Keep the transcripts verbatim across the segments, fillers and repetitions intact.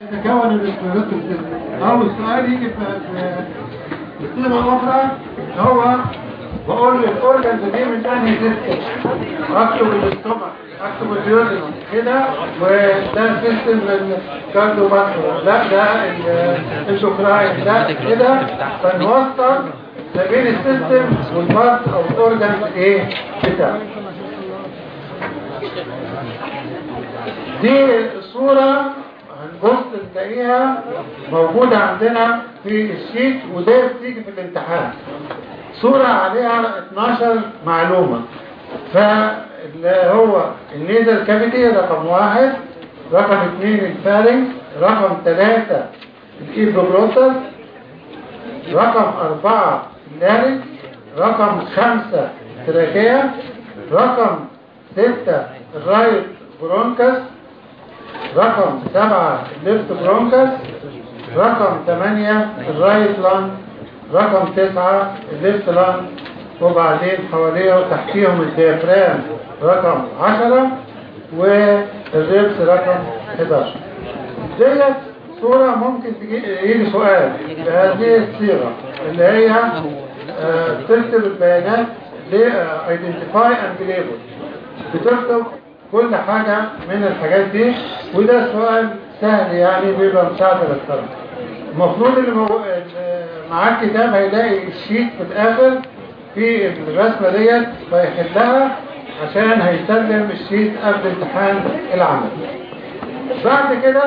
يتكون الاسكليروتيك سيستم. أول سؤال يجي في الصيغة الأخرى هو بقول الأورجنز دي من أنهي سيستم؟ أكتب الاستومك، أكتب اليورين كده، وده سيستم الكارديوفاسكولار، لا ده الشوكراين، ده كده، فنوصل ما بين السيستم والبارت أو الأورجنز إيه بتاعه. دي الصورة هنبص نلاقيها موجودة عندنا في الشيت، وده بتيجي في الامتحان. صورة عليها اتناشر معلومة، فاللي هو النيزل كافيتي رقم واحد، رقم اثنين الفارنكس، رقم ثلاثة الايبوجلوتس، رقم أربعة اللارنكس، رقم خمسة تراكية، رقم ستة الرايت برونكس، رقم سبعة الليفت برونكس، رقم ثمانية الرايت لانج، رقم تسعة الليفت لانج، وبعدين حواليه وتحتيهم الديافرام رقم عشرة، والريبس رقم حداشر. ديت صورة ممكن يجي سؤال بهذه الصيغة اللي هي آه تكتب البيانات ل identify and label، بتكتب كل حاجة من الحاجات دي، وده سؤال سهل يعني بيبقى مساعدة للطلبة. المفروض اللي مو... معاه الكتاب هيلاقي الشيت في الآخر في الرسمة ديت فيحلها عشان هيسلم الشيت قبل امتحان العمل. بعد كده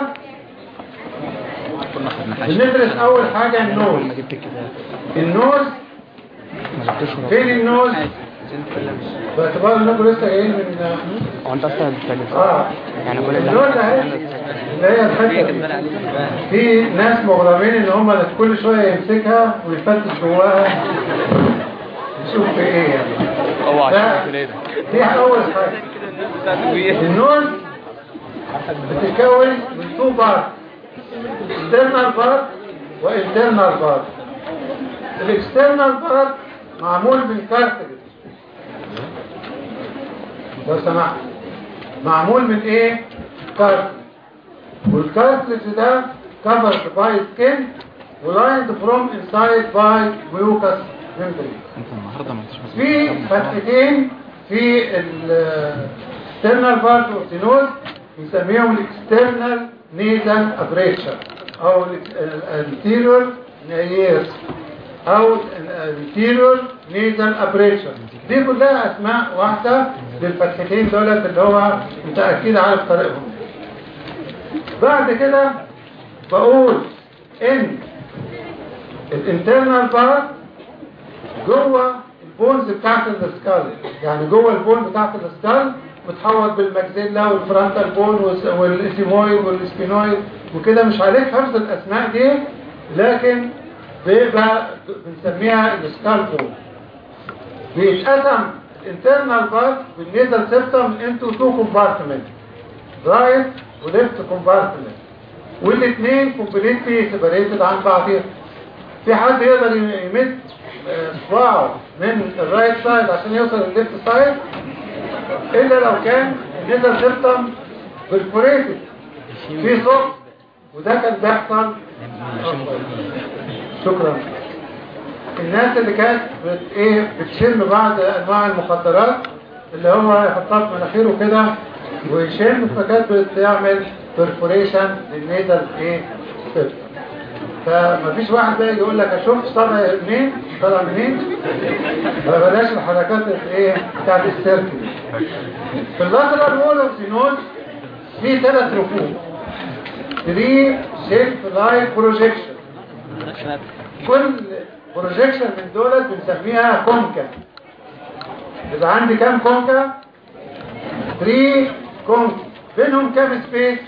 بندرس أول حاجة النوز. النوز فين النوز؟ باعتبار انكم لسه جايين من هو انت اصلا بتتكلم اه يعني كل النوز اهي اللي هي الحته في ناس مغرمين ان هم كل شويه يمسكها ويفتش جواها يشوف في ايه يعني. هو عشان كده دي اول حاجه. النوز بتتكون من تو بارت، external بارت وانترنال بارت. الاكسترنال بارت معمول من كارتلج لو سمحت، معمول من ايه؟ كارتلج، والكارتلج ده covered by skin وlined from inside by mucous membrane. في فتحتين في external part of the nose بنسميهم external nasal aperture او anterior nares او anterior nasal aperture. دي كلها اسماء واحدة للفتحتين دولت اللي هو انت اكيد عارف طريقهم. بعد كده بقول ان الانترنال بارت جوه البونز بتاعت السكال، يعني جوه البون بتاعت السكال متحوط بالماكسيلا والفرونتال بون والاسيمويد والسبينويد وكده. مش عليك حفظ الاسماء دي، لكن بيبقى بنسميها السكال بون. بيتقسم الانترنال بارت بالنيزل سيبتم انتو تو كومبارتمنت، رايت وليفت كومبارتمنت، والاثنين كومبليتلي سيبريتد عن بعضهم. في حد يقدر يمد صباعه من الرايت سايد عشان يوصل للليفت سايد الا لو كان النيزل سيبتم بالفوريتد في صوت، وده كان بيحصل. شكرا. الناس اللي كانت بت ايه بتشم بعض انواع المخدرات اللي هو يحطها في مناخيره كده ويشم، فكانت بتعمل برفوريشن للنيزل ايه سيبتم. فمفيش واحد بقى يقول لك اشوف طالع منين طالع منين، فبلاش الحركات الايه بتاعت السيركل. في اللاترال وول اوف ذا نوز في ثلاث رفوف، ثلاثة شيب لايك بروجيكشن. كل بروجيكشن من دولت بنسميها كونكا. يبقى عندي كام كونكا؟ ثلاثة كونكا، بينهم كام سبيس؟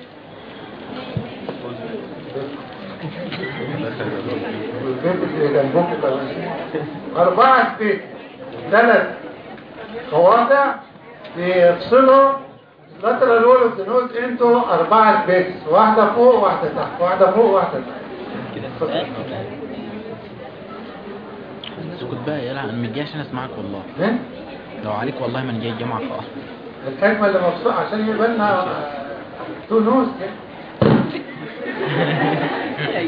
أربعة سبيس، ثلاث قواطع بيفصلوا lateral wall of the nose into أربعة سبيس، واحدة فوق واحدة تحت، واحدة فوق واحدة تحت. اسكت بقى يلا، انا مش جاي عشان اسمعك والله. ايه؟ لو عليك والله ما انا جاي الجامعة خالص. الحكمة اللي مبسوط عشان يبقى لنا تو نوز كده.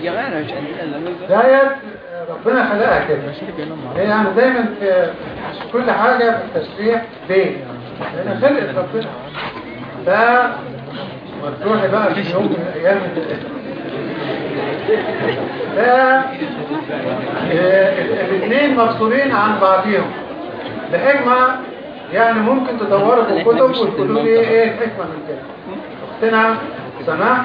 الجماعة مش عندنا ديت ربنا خلقها كده. هي يعني دايما في كل حاجة في التشريح ليه؟ لأن خلقت ربنا. ف وتروحي بقى في يوم من الأيام ف الاثنين مفصولين عن بعضهم لحكمة، يعني ممكن تدوروا في الكتب وتقولوا لي ايه الحكمة من كده. اختنا سماح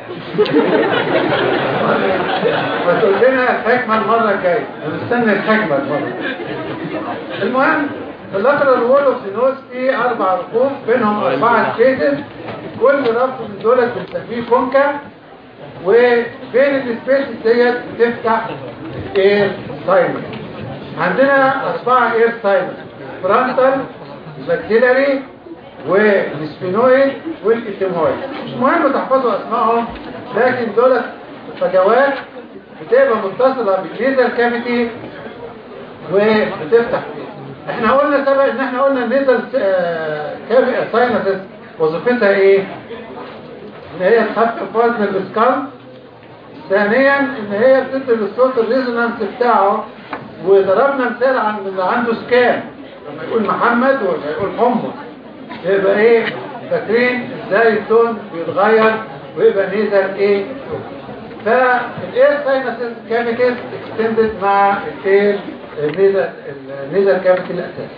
ما تقول لنا الحكمة المرة الجاية، نستنى الحكمة المرة. المهم اللاترال وول اوف ذا نوز فيه أربع رقوم بينهم أربعة سبيسز، كل رف من دولت بنسميه كونكا، وبين السبيسز ديت بتفتح اير ساينس. عندنا أربعة اير ساينس: فرانتال، ماكسيلاري، والسفينويد، والإتيمويد. مش مهم تحفظوا أسمائهم، لكن دولت فجوات بتبقى متصلة بالنيزل كافيتي وبتفتح. احنا قلنا سبق ان احنا قلنا النيزل ساينسز وظيفتها ايه؟ ان هي تخفف وزن الاسكال. ثانيا ان هي بتدي للصوت الريزونانس بتاعه، وضربنا مثال عن اللي عنده سكان لما يقول محمد ولا يقول حمص يبقى ايه؟ فاكرين ازاي التون بيتغير ويبقى نيزل ايه؟ فالاير ساينسز كافيتيز اكستندد مع الاير النيزل النيزل كافيتي الاساسي.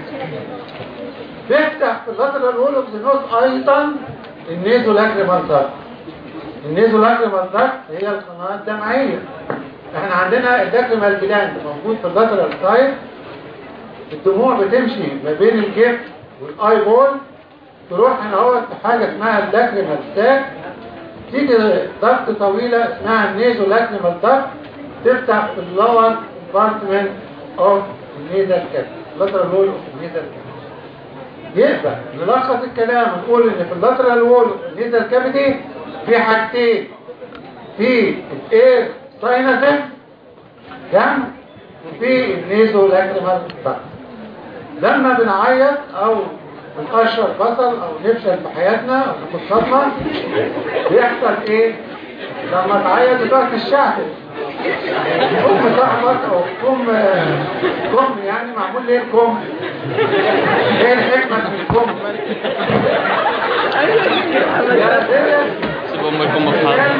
بيفتح في اللاترال وول اوف ذا نوز ايضا النيزو لاكريمال داكت. النيزو لاكريمال داكت هي القناه الدمعيه. احنا عندنا اللاكريمال جلاند موجود في اللاترال سايد. الدموع بتمشي ما بين الجيب والاي بول، تروح هنا اهوت في حاجه اسمها اللاكريمال ساك، تيجي ضغط طويله اسمها النيزو لاكريمال داكت تفتح في اللور كومبارتمنت اوف النيزل كافيتي، اللاترال وول اوف النيزل كافيتي. يبقى نلخص الكلام ونقول ان في اللاترال وول اوف النيزل كافيتي في حاجتين: في الاير ساينسز جنب، وفي النيزو لاكريمال داكت. لما بنعيط او بنقشر بصل او نفشل في حياتنا او ناخد صدمه بيحصل ايه؟ لما تعيط بتقعد تشعل كم صاحبك او كم كم يعني معمول ليه الكم؟ ايه الحكمه من الكم؟ يا سيدي سيب امكم مصحاب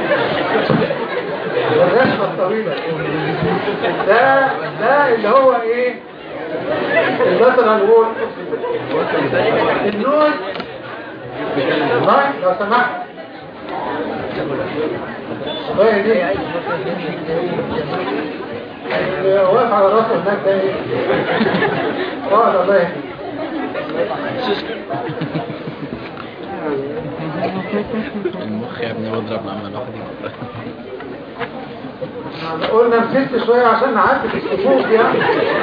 الرسمه الطويله ده ده اللي هو ايه؟ اللاترال وول. النوز والله لو سمحت الصبايا دي واقف على راسه هناك ده ايه؟ اقعد الله يهديك. المخ يا ابني واضرب لما الواحد قلنا مسكت شويه عشان نعدي في الصفوف يعني.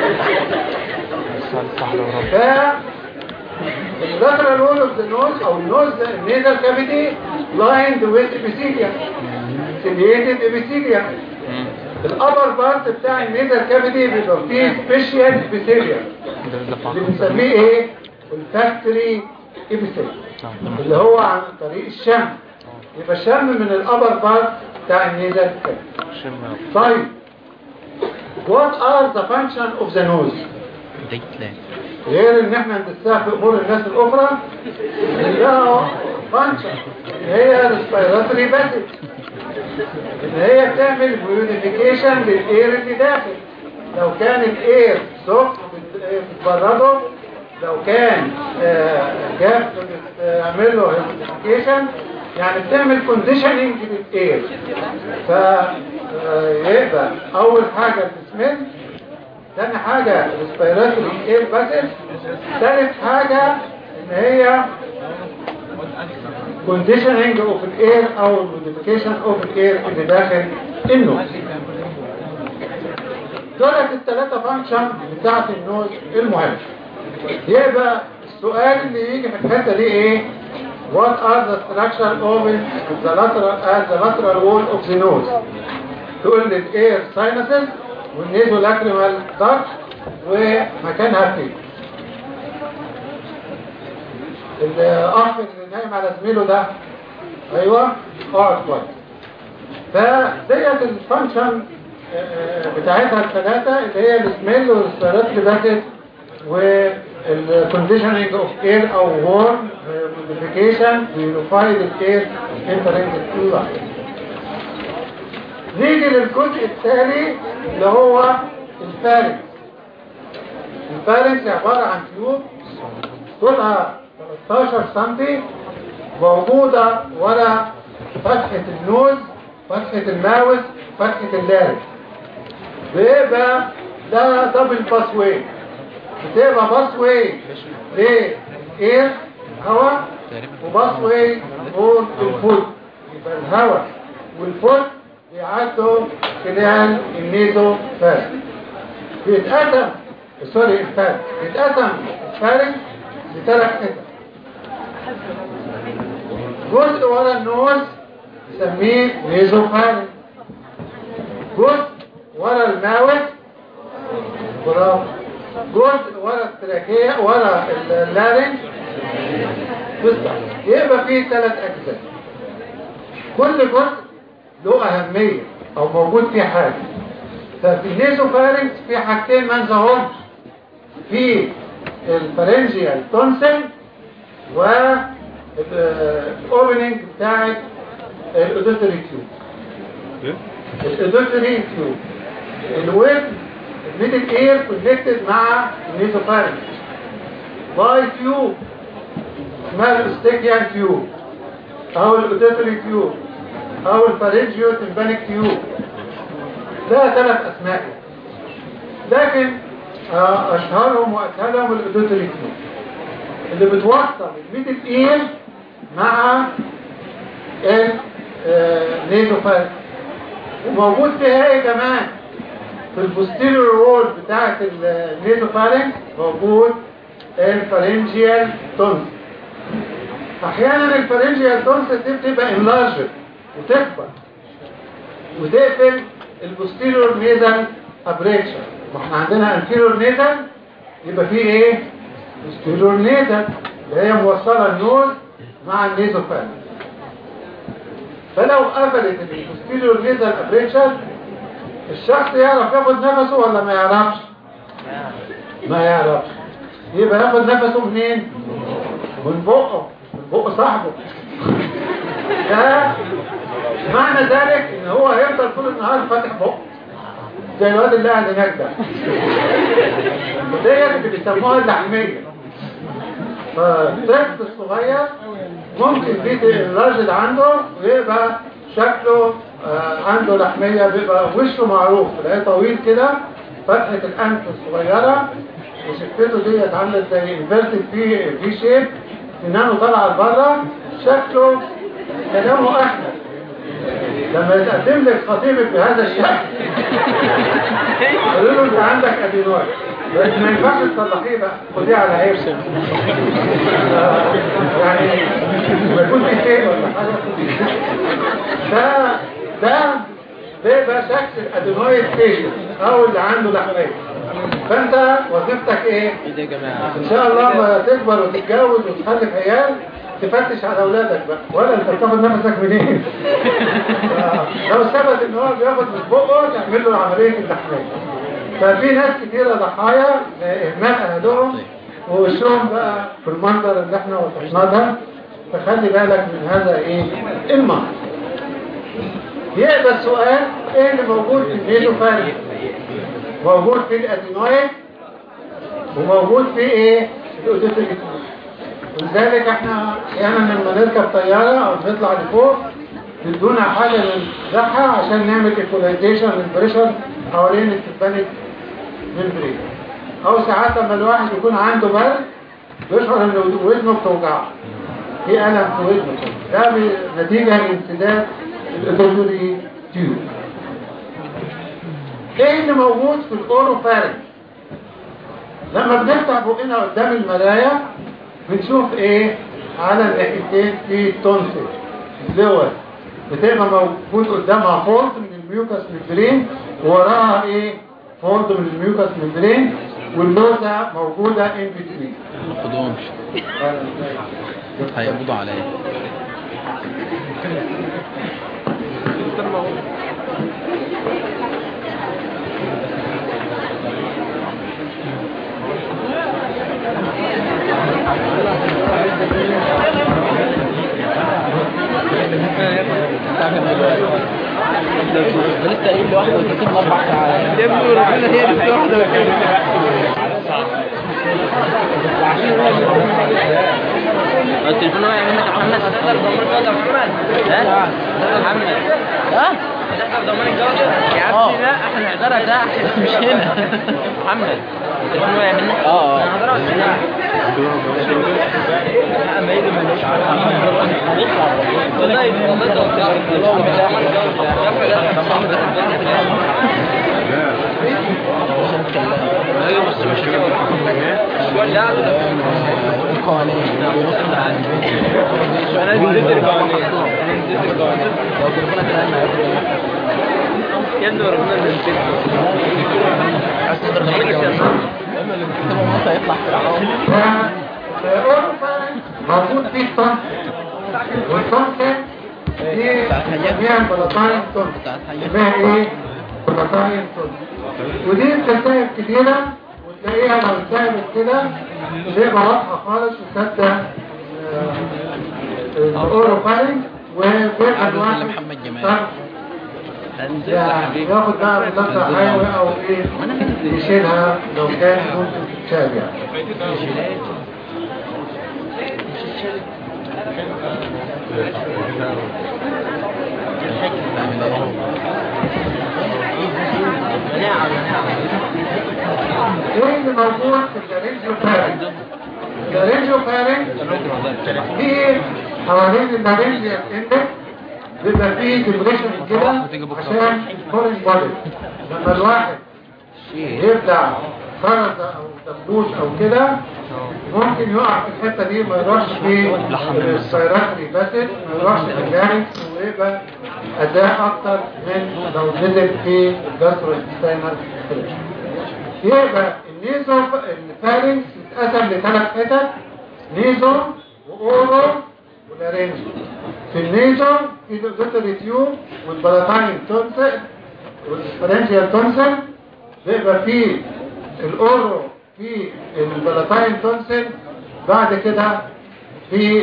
ف اللاترال وول اوف ذا نوز او النوز النيزل كافيتي لايند ويز ابيثيليوم، سيلييتد ابيثيليوم. الابر بارت بتاع النيزل كافيتي بيبقى فيه سبيشال ابيثيليوم اللي بنسميه ايه؟ الفاكتوري ابيثيليوم، اللي هو عن طريق الشم. يبقى الشم من الابر بارت بتاع النيزل كافيتي. طيب what are the function of the nose؟ غير ان احنا ندسها في امور الناس الاخرى لها فانكشن، هي ريسبيراتوري باسج، ان هي بتعمل بيوريفيكيشن للاير اللي داخل. لو كان الاير سخن بتبرده، لو كان جاف بتعمل له بيوريفيكيشن، يعني بتعمل كونديشننج للاير. فيبقى اول حاجه السميل، ثاني حاجة ريسبيراتوري اير باسج، ثالث حاجة ان هي conditioning اوف الاير او modification اوف الاير اللي داخل النوز. دولت الثلاثة فانكشن بتاعت النوز المهم. يبقى السؤال اللي يجي في الحتة دي ايه؟ What are the structural organs of the lateral at the lateral wall of the nose؟ تقول لي الاير ساينسز والنيزو لاكريمال داكت ومكانها فين. الاخ اللي نايم على زميله ده ايوه اقعد كويس. فديت الفانكشن بتاعتها الثلاثة اللي هي السميل والريسبيراتوري باكيت والكونديشننج اوف اير او وورم موديفيكيشن ويونيفايد الاير انترنت كلها. نيجي للجزء الثاني اللي هو الفارنكس. الفارنكس عبارة عن تيوب طولها ثلاثة عشر سنتي موجودة ورا فتحة النوز، فتحة الماوس، فتحة اللارنكس. بيبقى ده دبل باس واي، بتبقى باس واي لإير هواء وباس واي فور الفوت. يبقى الهواء والفوت بيعدوا خلال النيزو فارنكس. بيتقسم سوري الفارنكس بيتقسم الفارنكس لثلاث حتت. جزء ورا النوز نسميه نيزو فارنكس، جزء ورا الماوس برافو، جزء ورا التراكية ورا اللارنج بالظبط. يبقى فيه ثلاث اجزاء، كل جزء له اهمية او موجود فيه حاجة. ففي النيزوفارنكس في حاجتين ما ننساهمش، في الفارنجيال تونسل والاوبننج بتاعت الاوديتوري تيوب. الاوديتوري تيوب الويب الميدل اير كونكتد مع النيزوفارنكس باي تيوب اسمها الاستيكيان تيوب او الاوديتوري تيوب او الفارنجيو تمبانيك تيوب. لها ثلاث اسماء لكن اشهرهم واسهلهم الاوديتوري تيوب اللي بتوصل الميدل اير مع النيزوفارنكس. وموجود فيها ايه كمان؟ في البوستيريور وول بتاعت النيزوفارنكس موجود الفارنجيال تونسل. احيانا الفارنجيال تونسل دي بتبقى انلارجد وتكبر وتقفل البوستيريور نيزل ابريكشن. ما احنا عندنا انتيريور نيزل يبقى فيه ايه؟ بوستيريور نيزل اللي هي موصله النوز مع النيزوفارنكس. فلو قفلت البوستيريور نيزل ابريكشن الشخص يعرف ياخد نفسه ولا ما يعرفش؟ ما يعرفش. يبقى ياخد نفسه منين؟ من بقه، من بق صاحبه. ده معنى ذلك ان هو هيفضل طول النهار فاتح بقه زي الواد اللي قاعد هناك ده. وديت اللي بيسموها اللحميه. فالطفل الصغير ممكن دي الراجل عنده ويبقى شكله آه عنده لحميه، بيبقى وشه معروف تلاقيه طويل كده، فتحه الانف الصغيره وشفته ديت عامله زي انفيرتد في في شيب، سنانه طالعه لبره، شكله كلامه احمد. لما يتقدم لك خطيبك بهذا الشكل قالوا له انت عندك ادينويد بس ما ينفعش تصلحيه بقى، خديه على عيب يعني ما يكون في شيء ولا حاجه. ده ده بيبقى شكل الادينويد ستيشن او اللي عنده لحميه. فانت وظيفتك ايه؟ ايه يا جماعه؟ ان شاء الله ما تكبر وتتجوز وتخلف عيال تفتش على اولادك بقى، ولا انت بتاخد نفسك منين؟ لو ثبت ان هو بياخد من بقه تعمل له عمليه اللحميه. ففي ناس كتيره ضحايا اهمال اهلهم ووشهم بقى في المنظر اللي احنا وصفناه ده. فخلي بالك من هذا ايه المنظر. يبقى السؤال ايه اللي موجود في النيزوفارنكس؟ موجود في الادينويد وموجود في ايه الاوديتوري. ولذلك احنا احيانا لما نركب طياره او نطلع لفوق بدونا حاجه نمسحها عشان نعمل ايكولايزيشن للبريشر حوالين التبانيك ممبرين. او ساعات لما الواحد يكون عنده برد بيشعر ان ودنه بتوجعه، في الم في ودنه، ده نتيجه لانسداد الاوديتوري تيوب. ايه اللي موجود في الاوروفارنكس؟ لما بنفتح بقنا قدام المرايه بنشوف ايه على الناحيتين في التونسل اللور بتبقى موجود قدامها فولد من الميوكاس ممبرين ووراها ايه فولد من الميوكاس ممبرين واللوزه موجوده ان بتوين. ما خدهمش هيقبضوا عليا. لسه قايل لوحده وتسيب اربع ساعات يا ابني ربنا هي اللي واحده التليفون واقع منك يا محمد. هتقدر تضمن الجوده يا محمد؟ ها؟ محمد ها؟ هتقدر تضمن الجوده؟ يا عم لا احنا نقدرها ده بس مش هنا. محمد التليفون واقع منك؟ اه انا هقدرها بس لا ما يجي مالوش عارف والله والله ايوه بس مش كده لا القوانين انا نزلت القوانين نزلت القوانين لو ربنا كان يا ابني ربنا نزلت عايز تقدر تخليك لما اللي بتكتبه النص هيطلع موجود فيه الصنف والصنف دي اسمها بلطاين صنف اسمها ايه؟ بلطاين صنف ودي بتلتهب كتيرة وتلاقيها لو التهبت كده بيبقى واضحة خالص وتبدأ الأوروفالين وبيبقى الواحد يعني ياخد بقى مضاد حيوي أو إيه يشيلها لو كان ممكن تتشال يعني ايه اللي موجود في الرينجو فارنج؟ الرينجو فارنج دي حوالين النارنجيال اندكس بيبقى فيه ديبريشن كده عشان فورين بودي لما الواحد يبدأ خرزة او دبوس او كده ممكن يقع في الحتة دي ما يروحش في السيراتري باسد ما يروحش في اللارنكس ويبقى اداء اكتر من لو نزل في الجاسترو انتستينال فليش. يبقى النيزو الفارنكس يتقسم لثلاث حتت نيزو واورو ولارنجو. في النيزو في دوتري تيوب والبلاتاين تونسل والفرنجيال تونسل بيبقى فيه الاورو في البلاتاين تونسل بعد كده في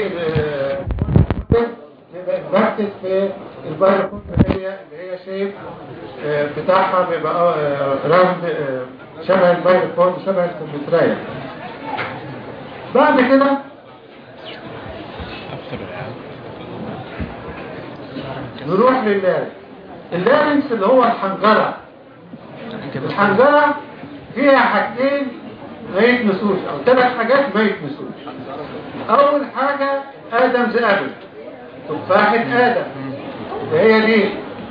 بيبقى انفكتد في البايروكون اللي هي شيب بتاعها بيبقى راوند شبه البايروكون شبه الكمبيوترايه. بعد كده نروح لللارنكس. اللارنكس اللي هو الحنجره. الحنجره فيها حاجتين ما يتمسوش او ثلاث حاجات ما يتمسوش. اول حاجه ادمز ابل تفاحه ادم وهي دي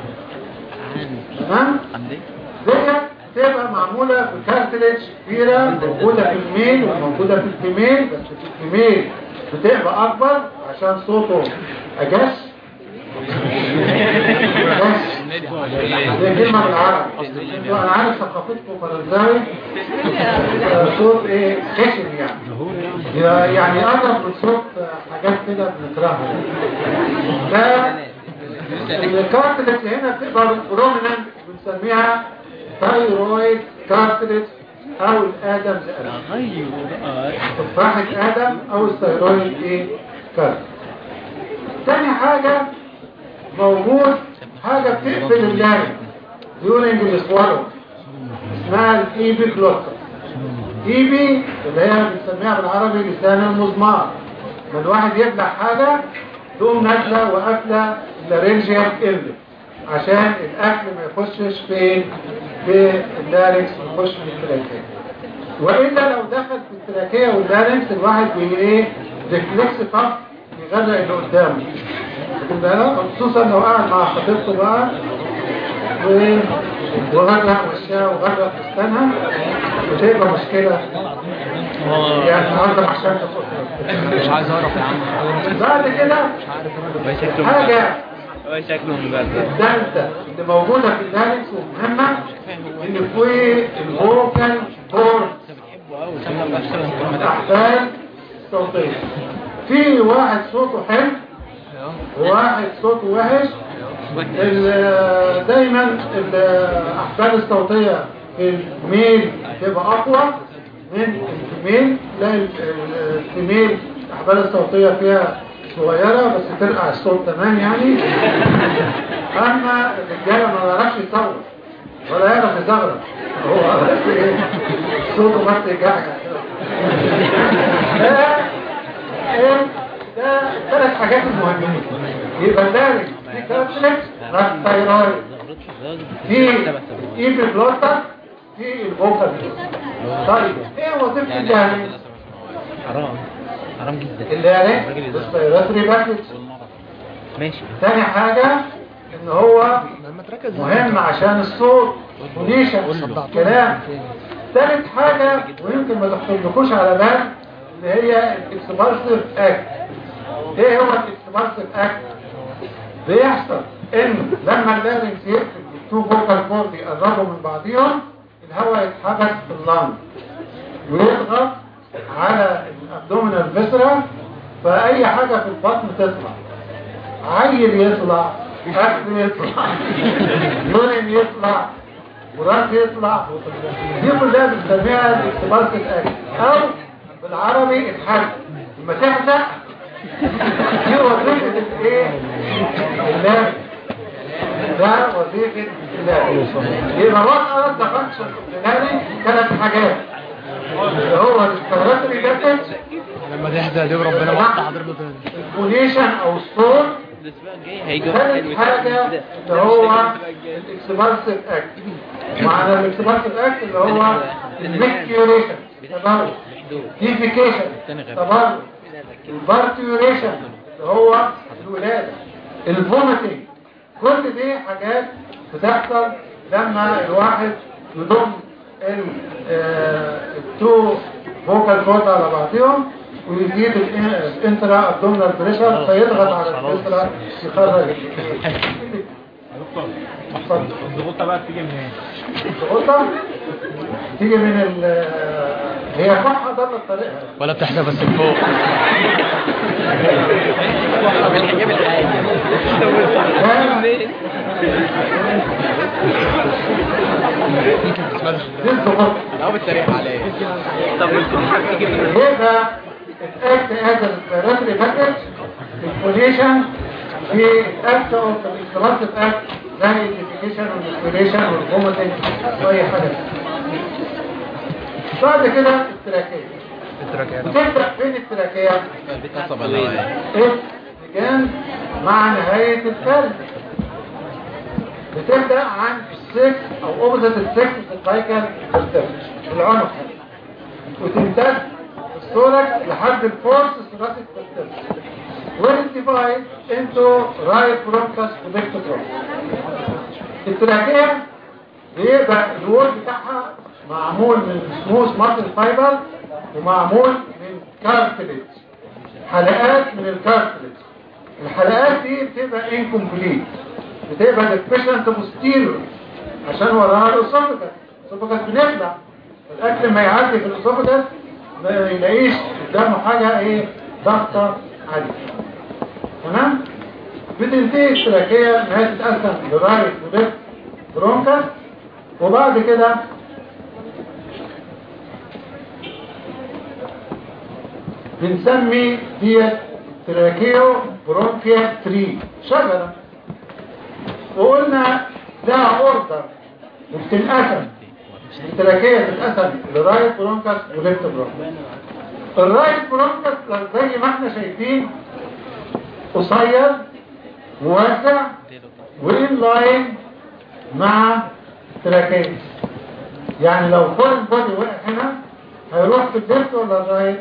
تمام ديت تبقى معموله بكارتليج كبيره موجوده في الميل وموجوده في الفيميل بس في الفيميل بتبقى اكبر عشان صوته اجس دي كلمة بالعربي انا عارف ثقافتكم فرنساوي صوت ايه خشن يعني يعني اقرب من صوت حاجات كده بنكرهها الكارتلج هنا بتبقى بروميننت بنسميها تايرويد كارتلج او الادمز ادم تفاحة ادم او الثايرويد ايه كارتلج. تاني حاجة موجود حاجة بتقفل اللارنكس during الاسوالو اسمها الايبي كلوتر. ايبي اللي هي بنسميها بالعربي لسان المزمار. لما الواحد يبلع حاجة تقوم نازله وقافله اللارنجيال اندكس عشان الاكل ما يخشش فين في اللارنكس ويخش في التراكيه. والا لو دخل في التراكيه واللارنكس الواحد بي ايه ريفلكس طف يغرق اللي قدامه. خصوصا لو قاعد مع خطيبته بقى وغرق وشها وغرق فستانها بتبقى مشكله يعني النهارده عشان مش عايز اعرف يا عم. بعد كده حاجه هو شكله مبادئ الدالتا اللي موجوده في اللارنكس ومهمه ان في الفوكال بورد الاحبال الصوتيه. في واحد صوته حلو وواحد صوته وحش ال- دايما الاحبال الصوتيه في الميل تبقى اقوى من الفيميل. تلاقي ال- ال- الفيميل الاحبال الصوتيه فيها صغيره بس ترقع الصوت تمام يعني. اما الرجاله ما يعرفش يصوت ولا يعرف يزغرط، هو بس ايه صوته بس يجعجع كده. ده ايه ده ثلاث حاجات المهمين. يبقى ذلك في كابسلكس راستايرويد، في ايبي بلوتر، في الفوكال. طيب ايه وظيفه اللارنكس؟ حرام حرام جدا. اللارنكس ريسبيراتوري باكج. ماشي. ثاني حاجه ان هو مهم عشان الصوت ونيشن كلام. ثالث حاجه ويمكن ما تخطرلكوش على بال اللي هي الاكسبارسيف اكت. ايه هو الاكسبارسيف اكت؟ بيحصل ان لما اللارنكس يقفل التو فوكال كورد يقربوا من بعضهم الهواء يتحبس في اللنج ويضغط على الابدومينال فيسرا، فاي حاجه في البطن تطلع، عيل يطلع، اكل يطلع، يورين يطلع، وراس يطلع. دي كلها بنسميها الاكسبارسيف اكت او بالعربي الحرق. لما تحزق دي وظيفه الايه؟ اللارنكس. ده وظيفه اللارنكس. يبقى وات ار ذا فانكشن اوف اللارنكس؟ ثلاث حاجات اللي هو الريسبيراتوري باكج لما تحزق دي ربنا ما حضرته تاني. الفونيشن او الصوت. ثالث حاجه اللي هو الاكسبارسيف اكت. معنى الاكسبارسيف اكت اللي هو الميكيوريشن تبرد، ديفيكيشن تبرد، البارتيوريشن اللي هو الولاده، الفوميتنج. كل دي حاجات بتحصل لما الواحد يضم التو فوكال كورد على بعضهم ويزيد الانترا ابدومينال بريشر فيضغط على الانترا يخرج. الضغوطه بقى بتيجي منين؟ الضغوطه تيجي من ال هي كحه ضل طريقها ولا بتحزق بس فوق. بالحجاب العادي. دي الضغوطه لا بتريق عليه. طب الكحه بتيجي من يبقى الاكت هذا الريسبيراتوري باكج الفونيشن في الاكت او الاكسبارسيف اكت زي الديفيكيشن والانسبيريشن والفوميتنج واي حاجه. بعد كده التراكيه. التراكيه بتبدا فين التراكيه؟ بتقصب الهواء. ايه كان مع نهايه الكلب. بتبدا عن السكس او اوبوزيت السكس السيرفايكال العنق وتمتد الثوركس لحد الفورس الثوراسيك فيستيبل والديفايد انتو رايت برونكس وليفت برونكس. التراكيه بيبقى الوول بتاعها معمول من سموث ماسل فايبر ومعمول من كارتليج، حلقات من الكارتليج. الحلقات دي بتبقى انكمبليت، بتبقى ديفيشنت بوستيريور عشان وراها الاسوفاجس. الاسوفاجس بنبلع الاكل ما يعدي في الاسوفاجس ما يلاقيش قدامه حاجه ايه ضغطه عاليه. تمام. بتنتهي التراكيه ان هي تتقسم لرايت وليفت برونكس وبعد كده بنسمي ديت تراكيو برونكيا تري شجره، وقلنا لها اوردر وبتنقسم. التراكيه بتتقسم لرايت برونكس وليفت برونكس. الرايت برونكس زي ما احنا شايفين قصير وواسع وإن لاين مع تراكيه. يعني لو فورن بودي وقع هنا هيروح في الليفت ولا الرايت؟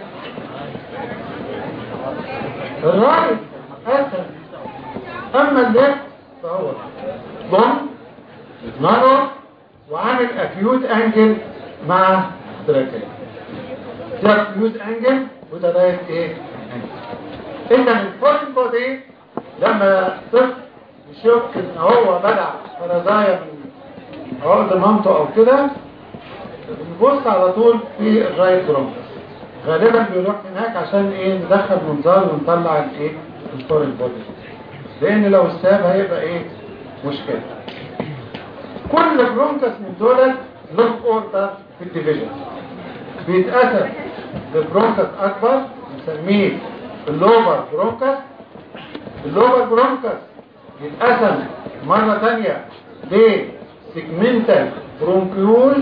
الرايت اسهل. اما الليفت فهو ضم نارو وعامل اكيوت انجل مع تراكيه. ده اكيوت انجل وده رايت ايه انجل. اذا الفورن بودي لما طفل يشك ان هو بلع فرزايا من عقد مامته او كده بنبص على طول في الرايت برونكس. غالبا بيروح هناك عشان ايه ندخل منظار ونطلع الايه الفورن بودي، لان لو الساب هيبقى ايه مشكلة. كل برونكس من دول له اوردر في الديفيجن، بيتقسم لبرونكس اكبر نسميه اللوبر برونكس. اللوبر برونكس يتقسم مرة تانية لسيجمنتال برونكيولز.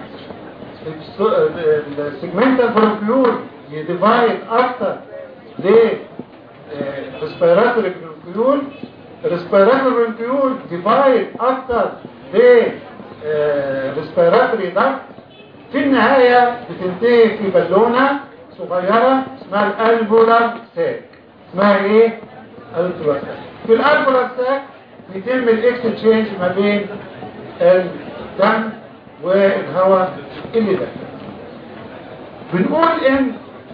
السيجمنتال برونكيول يديفايد اكتر ل ريسبيراتوري برونكيول. الريسبيراتوري برونكيول ديفايد اكتر ل ريسبيراتوري داكت. في النهاية بتنتهي في بالونة صغيرة اسمها الالفولار ساك. اسمها ايه؟ الالفولار ساك. في الالفولار ساك بيتم الاكستشينج ما بين الدم والهواء اللي ده. بنقول ان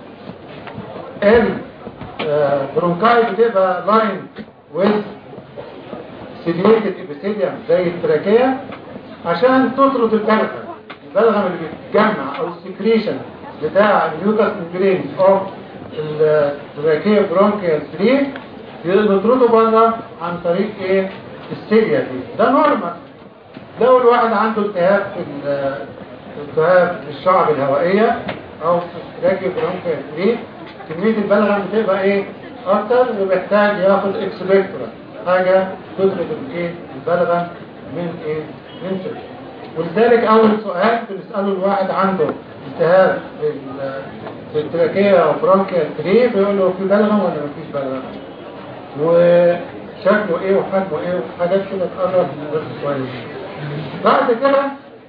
البرونكاي بتبقى لاين ويز سيليتد ابيثيليوم زي التراكية عشان تطرد البلغم. البلغم اللي بيتجمع او السكريشن بتاع الميوكاس ممبرين اوف التراكية برونكيال ثلاثة بيطرده بره عن طريق ايه؟ السيليا دي. ده نورمال. لو الواحد عنده التهاب في التهاب في الشعب الهوائية او في التراكية برونكيال ثلاثة كمية البلغم بتبقى ايه؟ اكتر وبيحتاج ياخد اكسبكتورا حاجة تطرد الايه؟ البلغم من ايه؟ من سيليا. ولذلك اول سؤال بنسأله الواحد عنده التهاب في التراكية برونكيال ثلاثة بيقول له في بلغم ولا مفيش بلغم؟ وشكله ايه وحجمه ايه وحاجات كده تقرب بس كويس. بعد كده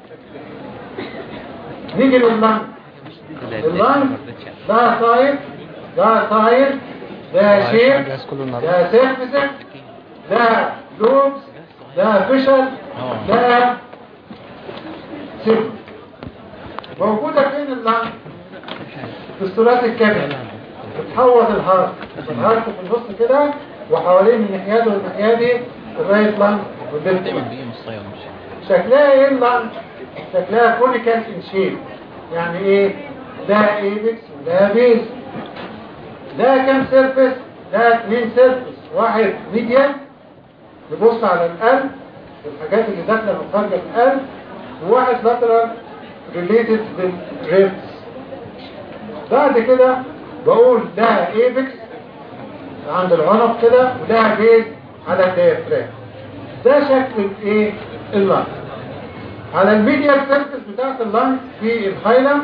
نيجي لللنج. اللنج ده سايد ده سايد ده شيب ده سيرفيسك ده لوبس ده فيشر ده سيرف. موجودة فين اللنج؟ في الثلاثي الكبد. بتحوط الهارت. الهارت في النص كده وحواليه من ناحيته والناحيه دي الرايت لانج والليفت لانج. شكلها ايه اللانج؟ شكلها كونيكال ان شيب. يعني ايه؟ ده ايبكس وده بيز. ده كام سيرفيس؟ ده اثنين سيرفيس. واحد ميديان يبص على القلب والحاجات اللي داخله وخارجه في القلب، وواحد لاترال ريليتد بالريبس. بعد كده بقول ده ايبكس عند العنق كده وده بيز على الديافرام. ده شكل ايه؟ اللنج. على الميديال سيرفيس بتاعت اللنج في الهايلم،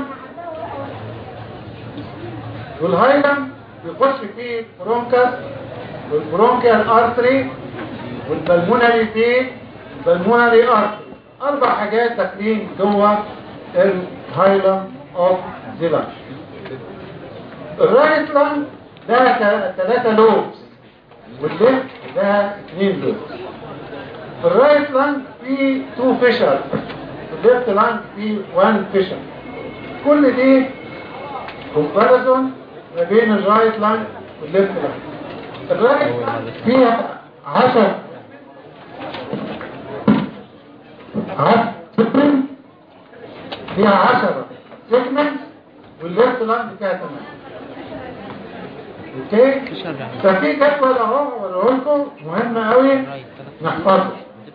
والهايلم بيخش فيه برونكاس والبرونكيال ارتري والبلمونري فيه البلمونري ارتري. اربع حاجات داخلين جوه الهايلم اوف ذا لنج. الرايت لانج ده ثلاثة لوبس والليفت ده اثنين لوبس. الرايت لانج فيه تو فيشر، الليفت لانج فيه وان فيشر. كل دي كومباريزون ما بين الرايت لانج والليفت لانج. الرايت لانج فيها عشرة عشرة فيها عشرة سيجمنت والليفت لانج فيها ثمانية. اوكي؟ ففي جدول اهو اوريه لكم مهم قوي نحفظه.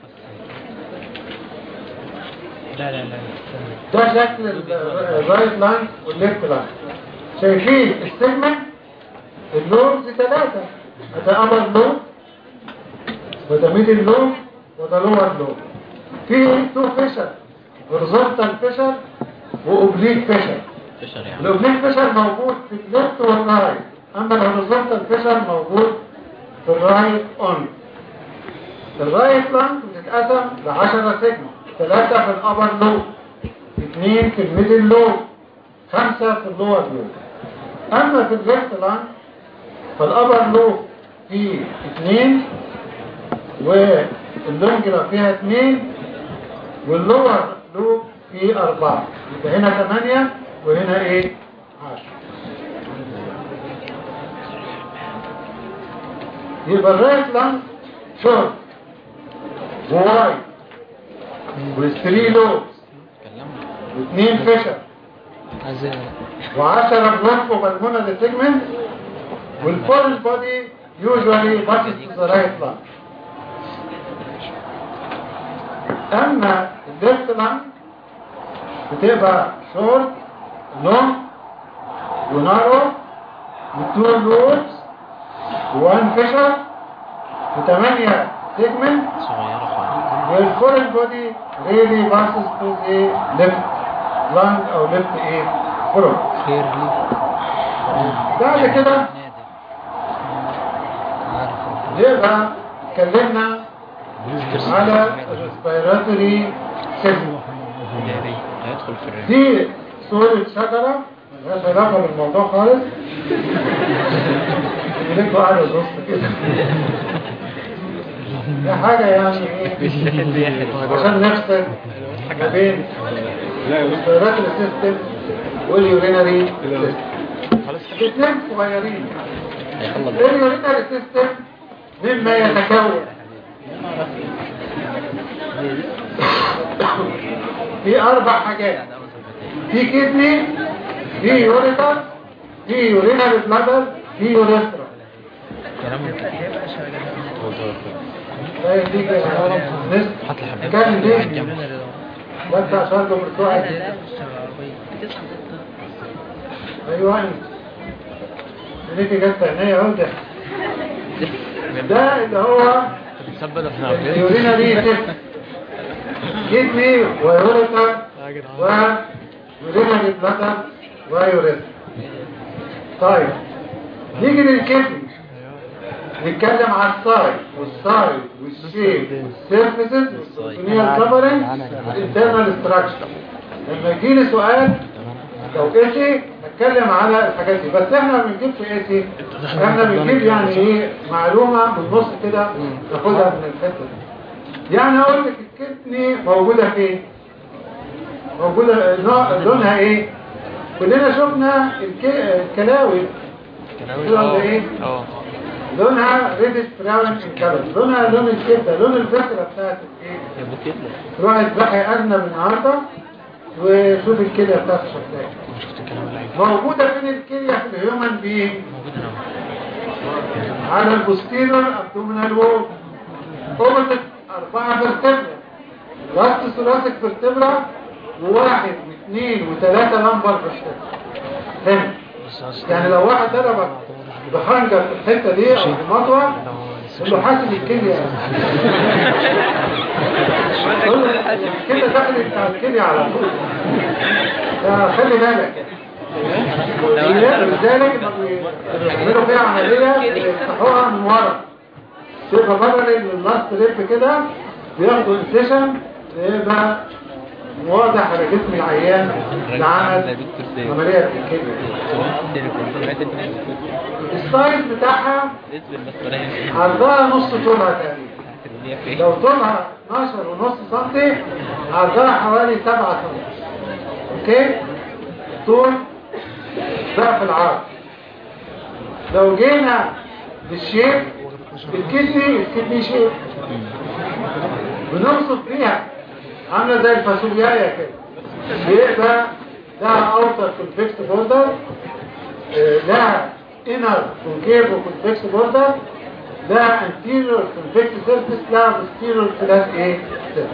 لا لا لا ده شكل الرايت لانج والليفت لانج. شايفين السيجمنت؟ اللوبز ثلاثة. ده ابر لوب وده ميدل لوب وده لور لوب. في تو فيشر، هوريزونتال فيشر واوبليك فيشر. الاوبليك فيشر موجود في الليفت والرايت، اما الهوريزونتال فيشر موجود في الرايت اون. الرايت لانج بتتقسم ل عشرة سيجمنت، ثلاثة في الابر لوب، اثنين في الميدل لوب، خمسة في اللور لوب. اما في الليفت لانج فالابر لوب فيه اثنين واللونجلا فيها اثنين واللور لوب فيه اربعة. يبقى هنا ثمانية وهنا ايه؟ عشرة. يبقى الرايت لانج شورت ووايد وثري لوبس واثنين فيشر وعشرة بلوك وبالمونري سيجمنت والفول بودي usually passes to the right lung. اما الليفت لانج بتبقى شورت لونج ونارو وتو لوبس وان فيشر وثمانية سيجمنت صغيرة خالص. والفورين بودي ريلي باسس تو ذا ليفت لانج او ليفت ايه فورين. بعد كده يبقى اتكلمنا على الريسبيراتوري سيستم. هيدخل في الرئة. دي صورة شجرة ملهاش علاقة بالموضوع خالص. يلقوا على النص كده. دي حاجة يعني ايه عشان نفصل ما بين الريسبيراتوري سيستم واليورينري سيستم. الاثنين صغيرين. اليورينري سيستم مما يتكون في أربع حاجات. في كدني، في يوريتر، في يورينري بلادر، في يوريثرا. طيب دي كده نصف كام دي؟ ده انت عشان تبقى بتوعد. ايوه انت ليكي جت عينيا اهو. ده ده اللي هو اليورينري سيستم. كدني ويوريتر ويورينري بلادر ويوريثرا. طيب نيجي للكدني نتكلم على السايد والسايد والشيب والسيرفيسز والبروتينيال كفرنج والانترنال ستراكشر. لما يجيلي سؤال لو ايسي نتكلم على الحاجات دي. بس احنا ما بنجيبش ايسي، احنا بنجيب يعني ايه معلومه من النص كده ناخدها من الحته دي. يعني اقول لك الكدني موجوده فين؟ موجوده لونها ايه؟ كلنا شفنا الكلاوي. الكلاوي ايه؟ اه لونها ريدش براون ان كلر. لونها لون الكبده، لون الفكره بتاعت ايه؟ تروح تذبحي ارنب النهارده وشوف الكليه بتاعت شكلها. موجوده فين الكليه في الهيومن بينج؟ على البوستيرور ابدومينال وول. اوبتت اربعه فيرتبرا، راس ثلاثي فيرتبرا وواحد واثنين وثلاثه لمبر فيرتبرا. هنا يعني لو واحد ضربك بخنجر في الحته دي او في مطوه قول له حاسب الكليه. قول له كده دخلت على الكليه على طول. خلي بالك. لذلك بيعملوا فيها عمليه بيفتحوها من ورا. شوفها بره اللاست ريب كده بياخدوا انسيشن يبقى واضح على جسم العيان اللي عمل عمليه في الكليه. السايز بتاعها عرضها نص طولها تقريبا. لو طولها اثناشر ونص سنتي عرضها حوالي سبعة سنتي. اوكي طول ضعف العرض. لو جينا بالشيب الكدني الكدني شيب بنوصف فيها عامله زي الفاصوليايه كده. بيبقى لها اوتر كونفكس بوردر، لها انر كونكيف وكونفكس بوردر، لها انتيريور كونفكس سيرفيس، لها بوستيريور فلات ايه سيرفيس.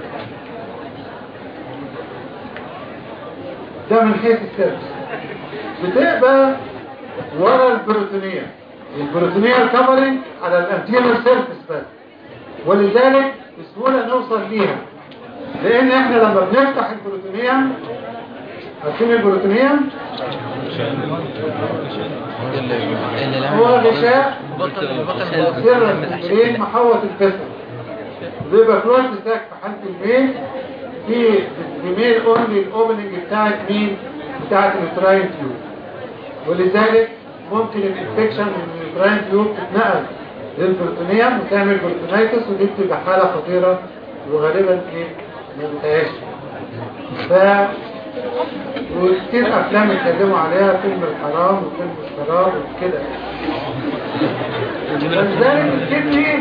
ده من حيث السيرفيس. بتبقى ورا البروتينيه. البروتينيه الكفرنج على الانتيريور سيرفيس بس، ولذلك بسهوله نوصل ليها. لان احنا لما بنفتح البروتينيوم عارفين البروتينيوم هو غشاء سر الممبرين محوط الجسم. بيبقى كلوز ساك في حالة الميل. في الميل اونلي الاوبننج بتاعت مين؟ بتاعت اليوتراين تيوب. ولذلك ممكن الانفكشن من اليوتراين تيوب تتنقل للبروتينيوم وتعمل بروتينايتس، ودي بتبقى حالة خطيرة وغالبا ايه ما بتعيش. ف وكتير افلام اتكلموا عليها، فيلم الحرام وفيلم الشراب وكده. ولذلك الكدني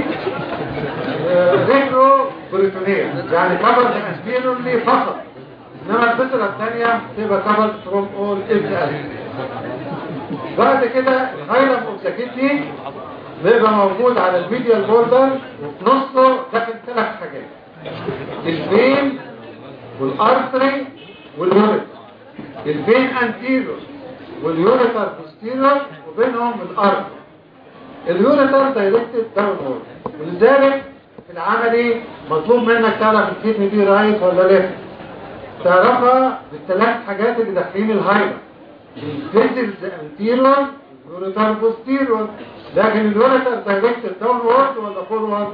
ريترو بروتونية يعني كفر اسبيرولي فقط، انما الفترة الثانية تبقى كفر فروم اول ابدا. بعد كده الهايلم اوف ذا كدني بيبقى موجود على الميديال بوردر، وفي نصه داخل ثلاث حاجات. الفين والارتري واليوريتر. الفين انتيريور واليوريتر بوستيريور وبينهم الارتري. اليوريتر دايركتد داونورد، ولذلك في العملي مطلوب منك تعرف الكدني دي رايت ولا ليفت. تعرفها بالثلاث حاجات اللي داخلين الهايبر: الفيزلز انتيريور، اليوريتر بوستيريور. لكن اليوريتر دايركتد داونورد ولا فورورد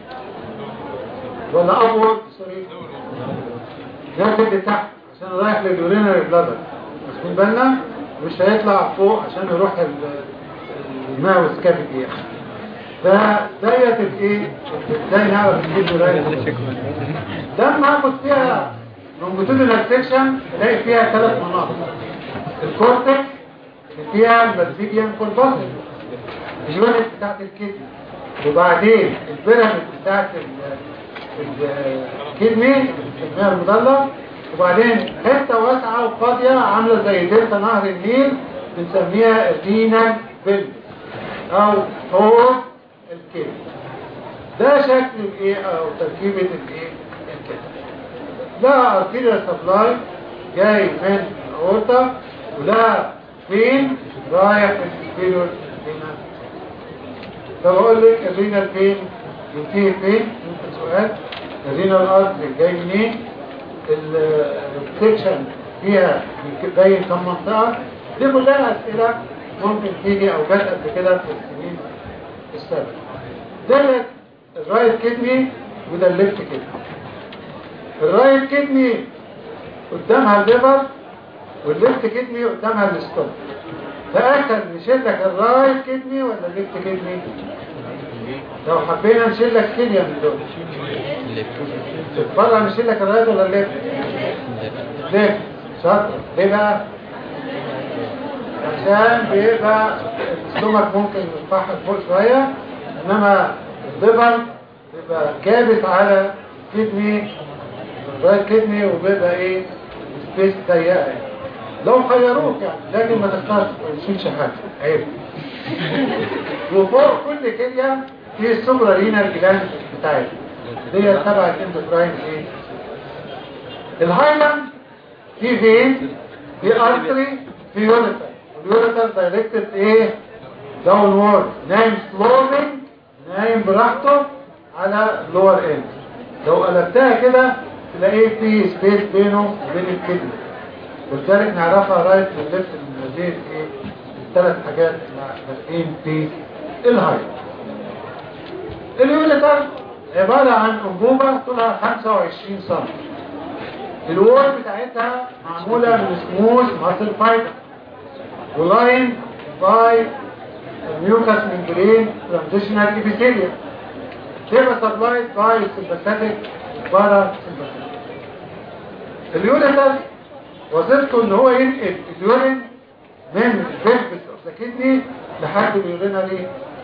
ولا ابورد؟ سوري، نازل لتحت عشان رايح لليورينري بلادر. واخدين بالنا؟ مش هيطلع فوق عشان يروح الماوس كافيتي يعني. فديت الايه؟ ازاي نعرف الكدني رايت؟ لما اخد فيها لونجيتودينال سيكشن الاقي فيها ثلاث مناطق: الكورتكس اللي فيها البلفيديان كورباسل، اليونت بتاعت الكدني، وبعدين البيراميد بتاعت الكدني اللي بنسميها المضلة، وبعدين حته واسعه وفاضيه عامله زي دلتا نهر النيل بنسميها الرينال فيلم او حوض الكدني. ده شكل الايه او تركيبه الايه الكدني. ده ارتيريال سبلاي جاي من الاورتا، ولا فين رايح السبيريور هنا. طب اقول لك الرينال فين ينتهي فين؟ ممكن سؤال. الرينال ارتري جاي منين؟ السكشن فيها باين كم منطقه؟ دي كلها اسئله ممكن تيجي او جت قبل كده في السنين السابقه. ده الرايت كدني وده الليفت كدني. الرايت كدني قدامها الليفر والليفت كدني قدامها الستوم. فاخر نشيل لك الرايت كدني ولا الليفت كدني؟ لو حبينا نشيل لك كليه من دول تتبرع نشيل لك الرايت ولا الليفت؟ ليفت. شاطر. ليه بقى؟ عشان بيبقى السtomach ممكن يتفحص فوق شويه، انما الليفر بيبقى كابس على كدني الرايت كدني وبيبقى ايه سبيس ضيقه يعني. لو خيروك يعني، لكن ما تختارش ما تشيلش حاجه عيب. وفوق كل كليه في السوبرا رينال جلاند بتاعتها دي تبع الاندوكراين ايه. الهايلاند في فين، في ارتري، في يوريتر. اليوريتر دايركتد ايه داونورد، نايم سلوبنج، نايم براحته على لور اند. لو قلبتها كده تلاقيه في سبيس بينه وبين الكدني، ولذلك نعرفها رايت والليفت من هذه ايه الثلاث حاجات داخلين في الهايت. اليوريتر عباره عن انبوبه طولها خمسة وعشرين سم. الوول بتاعتها معموله من سموث ماسل فايبر ولاين باي ميوكاس ممبرين ترانزيشنال ابيثيليوم. تبقى سبلايد باي سمباثيك بارا سمباثيك. اليوريتر وظيفته ان هو ينقل اليورين من الفيلبس اوف ذا كدني لحد اليورينري.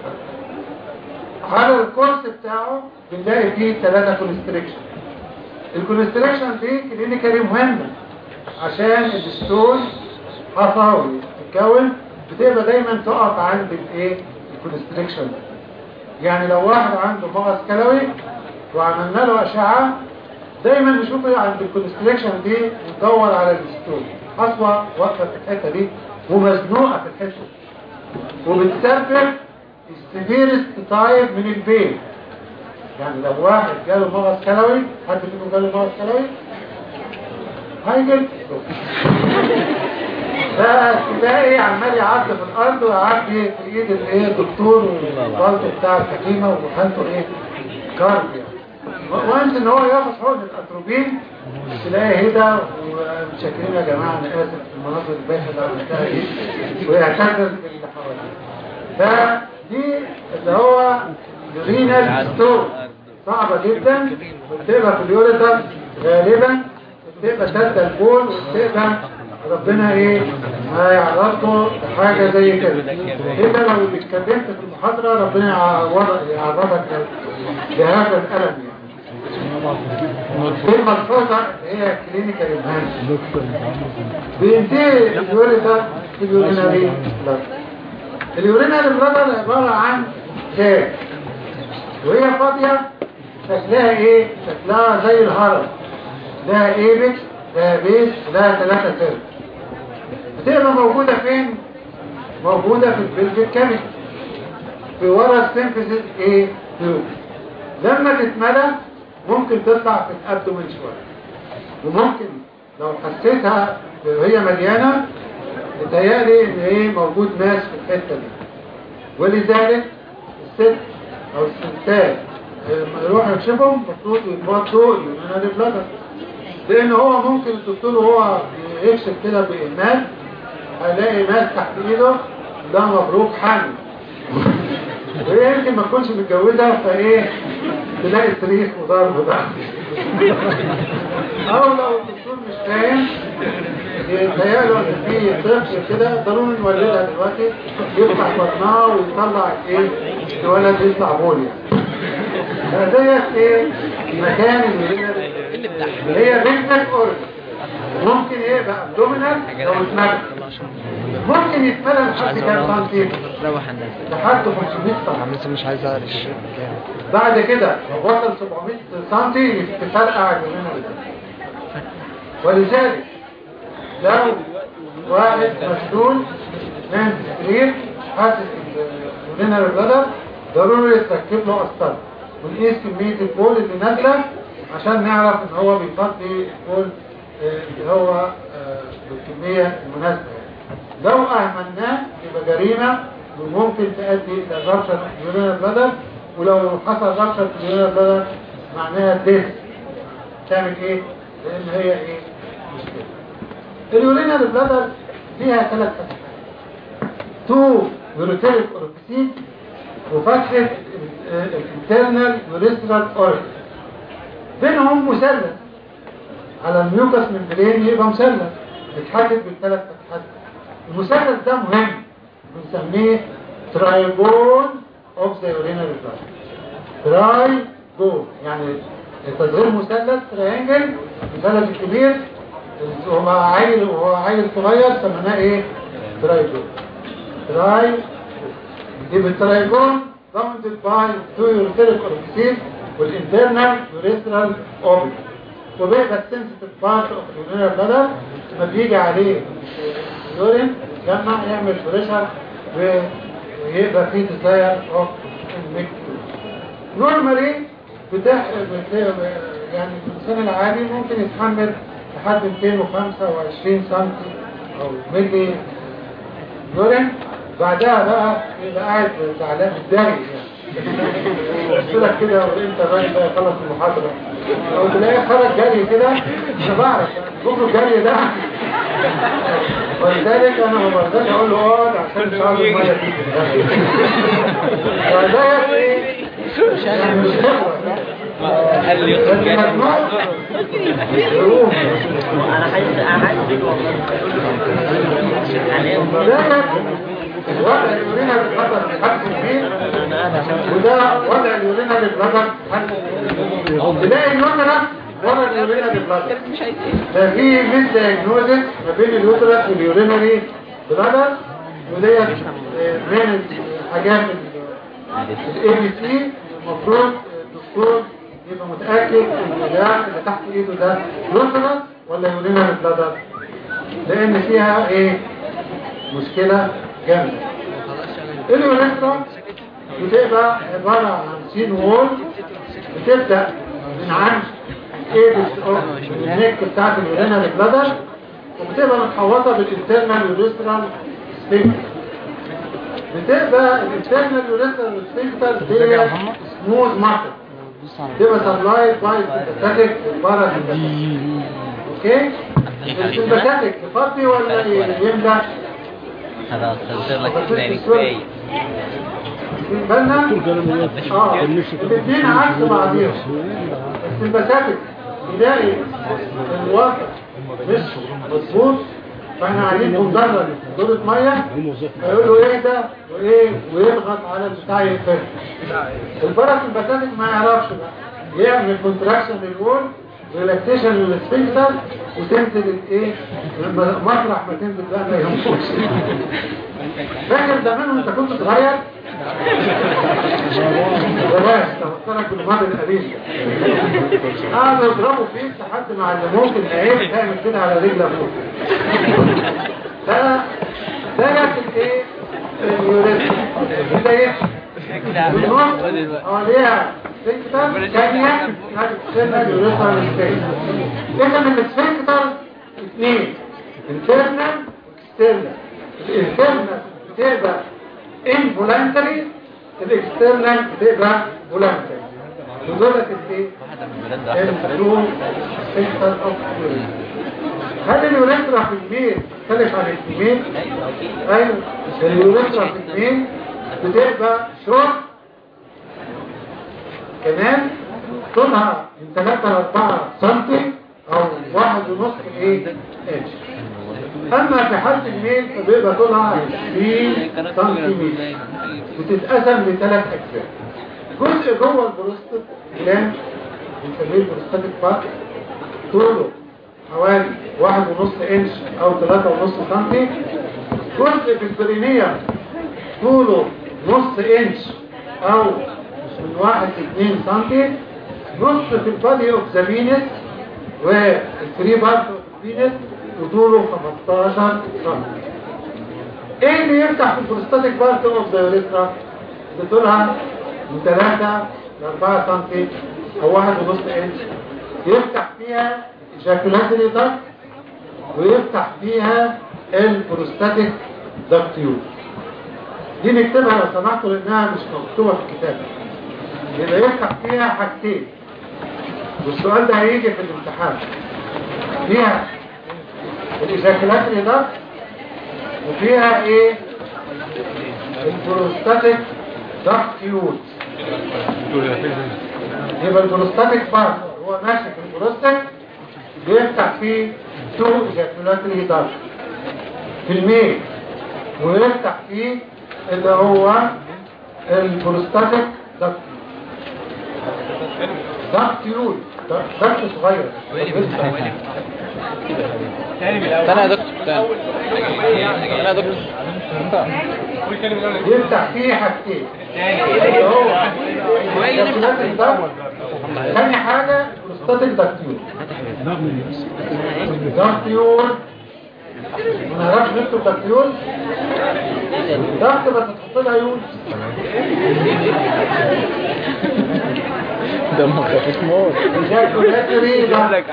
على الكورس بتاعه بنلاقي فيه ثلاثة كونستريكشن. الكونستريكشن دي كلينيكالي مهمة عشان الستون حصاوي تتكون، بتبقى دايما تقف عند الايه الكونستريكشن. يعني لو واحد عنده مغص كلوي وعملنا له اشعه دايما نشوف عند الكونستريكشن دي وندور على الستون. حصوه واقفه في الحته دي ومزنوقه في الحته وبتسبب السيفيرست تايب من البين. يعني لو واحد جاله مغص كلوي، حد فيكم جاله مغص كلوي هيجل فتلاقي عمال يعدي في الارض ويعدي في ايد الايه الدكتور والبلطو بتاع الحكيمه وحالته ايه كارب يعني. وانت ان هو ياخد حقن الاتروبين تلاقي هدا ومتشكرين يا جماعه انا اسف في المناظر البايخه اللي عملتها دي ويعتذر باللي حواليه. فدي اللي هو يورينال ستون صعبه جدا، وبتبقى في اليوريتر غالبا بتبقى سد البول وبتبقى ربنا ايه ما يعرضه حاجة زي كده. إذا لو اتكلمت في المحاضرة ربنا يعرضك بهذا الألم يعني. الملحوظة هي كلينيكال انهانس. بينتهي اليوريتر في اليوريناري بلادر. اليوريناري بلادر عبارة عن ساك وهي فاضية شكلها ايه؟ شكلها زي الهرم، لها ايبكس، لها بيس، لها ثلاثة سيرف. بتبقى موجودة فين؟ موجودة في البلفيك كامل في ورا السيمفيسيس ايه؟ تيوب. لما تتملى ممكن تطلع في الابدومين شوية، وممكن لو حسيتها وهي مليانة يتهيألي ان ايه موجود ماس في الحتة دي. ولذلك الست او الستات يروحوا يكشفهم المفروض يتوضوا اليورينري بلادر، لان هو ممكن الدكتور وهو يكشف كده بإهمال هيلاقي ماس تحت ايده، ده مبروك حامل، وهي يمكن ما تكونش متجوزه فايه تلاقي صريخ وضرب بقى. او لو الدكتور مش فاهم يتهيأله ان في طفل كده ضروري نولدها دلوقتي، يفتح بطنها ويطلع ايه الولد يطلع بول يعني. فديت ايه مكان اليورينري اللي هي ريجنال اورجن. ممكن ايه بقى ابدومينال لو اتملى، ممكن يتملى لحد كام سنتيمتر؟ لحد خمسمية سنتيمتر. مش عايز اعرف. بعد كده لو وصل سبعمية سنتي تفرقع اليورينري. ولذلك لو واحد مسؤول من سرير حاسس اليورينري بلادر ضروري يتركب له قسطره ونقيس كميه البول اللي نازله عشان نعرف ان هو بيفضي البول اللي هو بالكميه المناسبه. لو اهملناه يبقى جريمه وممكن تؤدي الى ربشه اليورينري بلادر، ولو حصل ربشه اليورينري بلادر معناها ديث. تعمل ايه؟ لان هي ايه مشكله. اليورينري بلادر فيها ثلاث فتحات، تو يوريتريك اوربسيد وفتحه الانترنال يوريثرال اوريك، بينهم مثلث على الميوكس ممبرين يبقى مثلث بيتحدد بالثلاث فتحات. المثلث ده مهم بنسميه ترايجون اوف ذا يورينري بلادر. ترايجون يعني تصغير مثلث تراينجل، المثلث الكبير هو عيل وهو عيل صغير سميناه ايه؟ ترايجون. تراي يبقى الترايجون bounded by two ureteric orifices والinternal urethral orbit، وبيبقى السنسيتيف بارت اوف اليورينري بلادر لما بيجي عليه اليورين يجمع يعمل بريشر ويبقى فيه ديزاير اوف الميكتور. نورمالي بتاع يعني الانسان العادي ممكن يتحمل لحد مئتين وخمسة وعشرين سنتي او ملي يورين، بعدها بقى يبقى قاعد زعلان متضايق يعني قلت لك كده وانت الراجل ده يخلص المحاضره او تلاقيه خرج جري كده انا بعرف بكره الجري ده. ولذلك انا ما برضاش اقول له اقعد عشان مش عاوز الميه تيجي. فده ايه يعني مش خبره قال لي يوسف جاي انا عايز انا عايز بيك وضع اليورينري بلادر حد كبير، وده وضع اليورينري بلادر حد كبير. تلاقي اليوترس ورا اليورينري بلادر، ده في ميس دايجنوزس ما بين اليوترس واليورينري بلادر، وديت من الحاجات الاي بي سي. المفروض الدكتور يبقى متاكد ان ده اللي تحت ايده ده يوترس ولا يورينري بلادر، لان فيها ايه مشكله جامده. اليوريثرا بتبقى عباره عن سين وول بتبدا من عند ايدس او النك بتاعت اليورينري بلادر، وبتبقى متحوطه بالانترنال يوريثرال سفنكتر. بتبقى الانترنال يوريثرال سفنكتر دي سموث ماسل، بتبقى سبلايد باي سمباثيك باراسمباثيك. اوكي السمباثيك يفضي ولا يملى؟ خلاص هنصير لك اثنين كفايه. بالنا اه الاثنين عكس بعضيهم. السمباثيك تلاقي الوضع مش مظبوط، فاحنا قاعدين في مدرج دورة ميه فيقولوا ايه ده وايه ويضغط على البتاع يقفل. الباراسمباثيك ما يعرفش بقى، يعمل كونتراكشن للوول ريلاكسيشن للسفنكتر وتنزل الايه المسرح ما تنزل بقى ما يهمكوش. فاكر زمان وانت كنت صغير بلاش تفكرك بالمرض القديم. قعدوا يضربوا فيك لحد ما علموك ان ايه تعمل كده على رجل ابوك. ده ده لكن ايه اليوريثم ده ايه بالنص اه ليها سفنكتر ثانيه هتكسرنا اليوريثم السفنكتر. اذا من السفنكتر اثنين انترنال واكسترنال. الانترنال بتبقى انفولانتري، الاكسترنال بتبقى فولانتري. ودولت الايه البلو سفنكتر اوف اليوريثم. هل اليوريثرا في الميل تختلف عن الفيميل؟ ايوه اليوريثرا في الميل بتبقى شورت كمان طولها من ثلاثة ل أربعة سنتي او واحد ونص ايه انش. اما في حالة الميل فبيبقى طولها عشرين سنتيمتر. بتتقسم لثلاث اجزاء. جزء جوه البروستات جلاند بنسميه البروستاتيك بارت طوله حوالي واحد ونص انش او ثلاثة ونص سنتي. جزء في البرينية طوله نص انش او من واحد لاثنين سنتي. نص في البادي اوف ذا فينس والفري بارت اوف فينس وطوله خمستاشر سنتي. ايه اللي يفتح في البروستاتيك بارت اوف ذا يوريثرا؟ طولها من ثلاثة ل أربعة سنتي او واحد ونص انش. يفتح فيها ايجاكولاتوري داكت ويفتح فيها البروستاتيك داكتيول. دي نكتبها لو سمحتوا لانها مش مكتوبه في الكتاب. يبقى يفتح فيها حاجتين والسؤال ده هيجي في الامتحان. فيها الايجاكولاتوري داكت وفيها ايه البروستاتيك داكتيول. يبقى البروستاتيك بارت هو ماشي في البروستات بيفتح فيه تو ايجاكولاتوري داكت في الميل ويفتح فيه اللي هو البروستاتيك داكتيول. داكتيول داكت صغير. تاني يا دكتور تاني يا دكتور يفتح فيه حاجتين اللي هو ايجاكولاتوري داكت. ثاني حاجة بروستاتيك داكتيول. داكتيول ما نعرفش نكتب داكتيول. داكت بس تحط لها يون. ده ما خفيف موت. ايجاكولاتوري داكت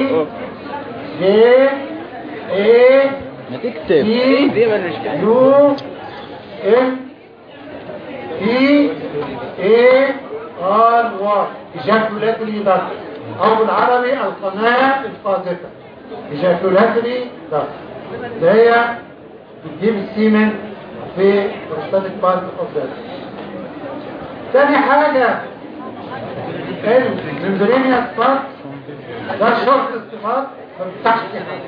ايه ايه ما تكتب دي ما نشكل يو ام اي اي ار واي. ايجاكولاتوري داكت او بالعربي القناة القاذفة. ايجاكولاتوري داكت اللي هي بتجيب السيمن في بروستاتيك بارت اوف ذا. ثاني حاجة الممبرينيوس بارت ده شورت استفاد ما بيفتحش كده.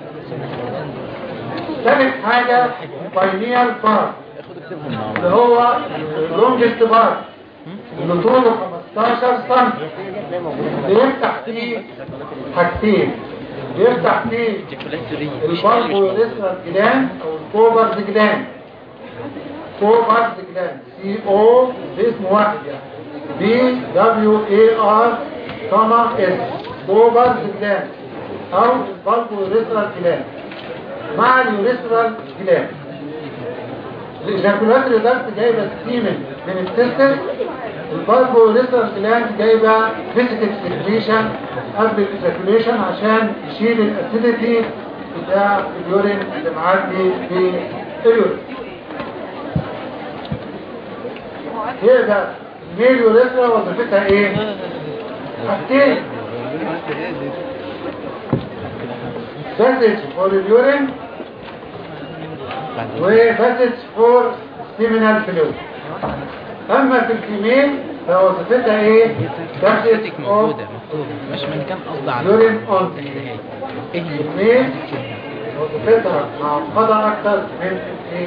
ثالث حاجة باينيال بارت اللي هو لونجست بارت اللي طوله خمستاشر سنتي. بيفتح فيه حاجتين. بيفتح فيه البالبوريسترال جلاند او الكوبرز جلاند. كوبرز جلاند سي او باسم واحد يعني بي دبليو اي ار كما اس كوبرز جلاند او البالبوريسترال جلاند مع اليوريسترال جلاند. الايجاكولاتوري داكت جايبه السيمن من التستس. البالبوريسترال جلاند جايبه فيزيكال سيكريشن قبل الايجاكوليشن عشان يشيل الاسيديتي بتاع اليورين اللي معدي في اليورين. يبقى الميل يوريثرا وظيفتها ايه؟ حاجتين. باسج فور اليورين وباسج فور سيمينال فلويد. اما في الفيميل فوظيفتها ايه؟ باسج موجودة مكتوبة مش من كام قصد على يورين اون. الفيميل وظيفتها معقدة اكتر من ايه؟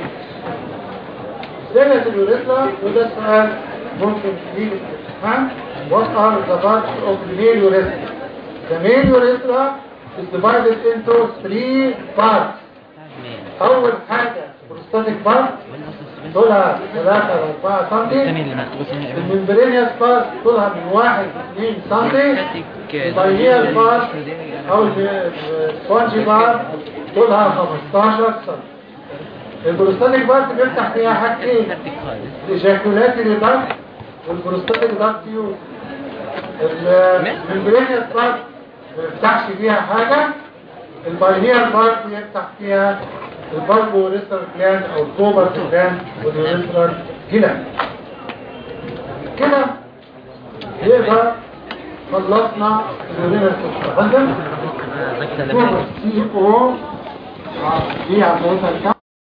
زينة اليوريثرا. وده السؤال ممكن يجي في الامتحان. What are the parts of the male urethra? The male urethra is divided into three parts. أول حاجة البروستاتيك بارت طولها ثلاثة ل أربعة سم. الممبرينيوس بارت طولها من واحد ل اثنين سم. الباينيال بارت او السبونجي بارت طولها خمستاشر سم. البروستاتيك بارت بيفتح فيها حاجتين، الايجاكولاتوري داكت والبروستاتيك داكت تيوب. الممبرينيوس بارت ما بيفتحش فيها حاجه. الباينيال بارت بيفتح فيها البالبو ريستر جلاند او الكوبر جلاند والريستر جلاند. كده يبقى خلصنا اليورينال سيستم. سي او دي عمليتها